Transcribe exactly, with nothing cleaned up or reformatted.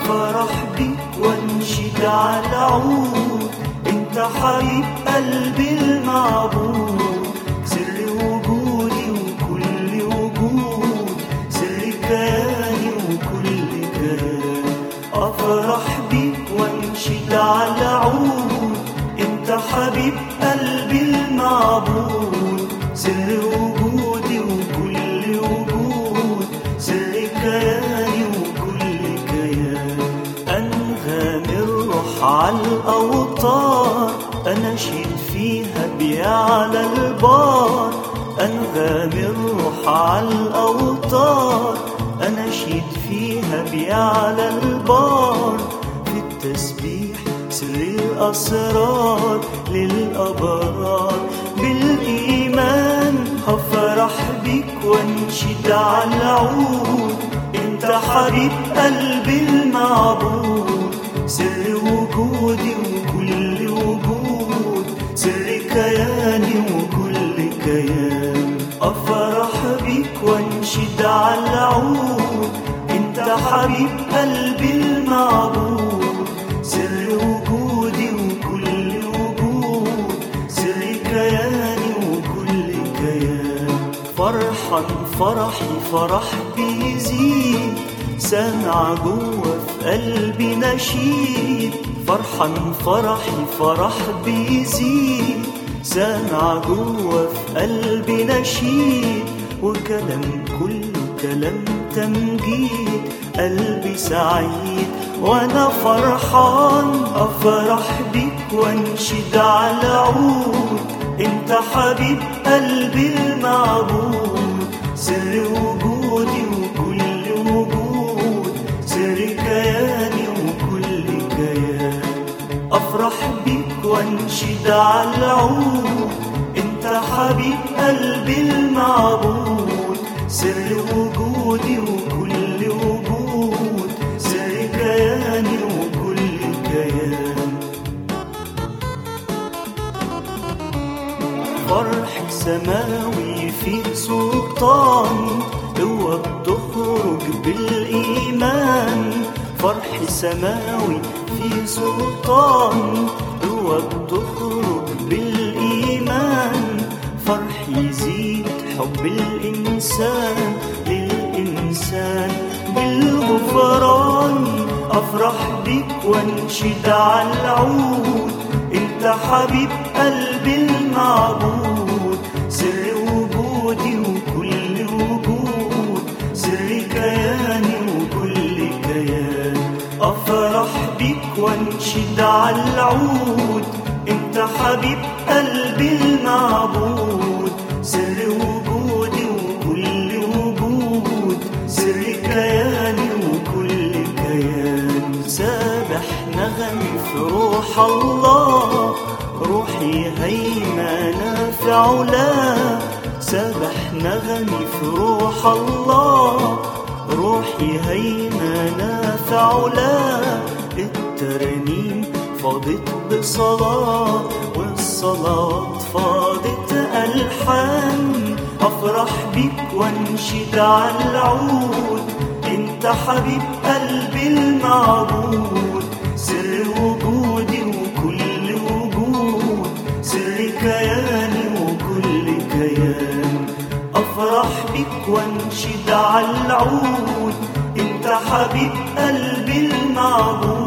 أفرح بيك وانشد على العود، انت حبيب قلبي المعبود، سر وجودي وكل وجود، سر كياني وكل كيان. أفرح بيك وانشد على العود، انت حبيب قلبي المعبود، سر وجودي وكل وجود، سر كياني وكل كيان. أنغام الروح على الأوتار، أناشيد فيها بيعلى البار. أنغام الروح على الأوتار، أناشيد فيها بيعلى البار. في التسبيح سر الأسرار للأبرار، بالإيمان هفرح بيك وانشد على العود، انت حبيب قلبي المعبود، سر وجودي وكل وجود، سر كياني وكل كيان. أفرح بيك وانشد على العود، انت حبيب قلبي المعبود، سر وجودي وكل وجود، سر كياني وكل كيان. فرحا فرحي فرح بيزيد، سامع جوه في قلبي نشيد. فرحا فرحي فرح بيزيد، سامع جوه في قلبي نشيد. وكلام كله كلام تمجيد، قلبي سعيد وانا فرحان. أفرح بيك وانشد على العود، انت حبيب قلبي المعبود، سر وجودي وكل وجود، سر كياني وكل كيان. أفرح بيك وانشد على العود، انت حبيب قلبي المعبود، سر وجودي وكل وجود، سر كياني وكل كيان. فرح سماوي فيه سلطان، قوة بتخرج بالإيمان. فرح سماوي فيه سلطان، قوة بتخرج بالإيمان. فرح يزيد حب الإنسان للإنسان بالغفران. أفرح بيك وانشد على العود، انت حبيب قلبي المعبود، سر وجودي وكل وجود، سر كياني وكل كيان. أفرح بيك وانشد على العود، انت حبيب قلبي المعبود، سر وجودي وكل وجود، سر كياني وكل كيان. سابح نغمي في روح الله، روحي هيمنة في علاه. سابح نغمي في روح الله، روحي هيمنة في علاه. الترانيم فاضت بصلاة، والصلاة فاضت ألحان. أفرح بيك وانشد على العود، انت حبيب قلبي المعبود، سر وجودي وكل وجود، سر كياني وكل كيان. أفرح بيك وانشد على العود، انت حبيب قلبي المعبود،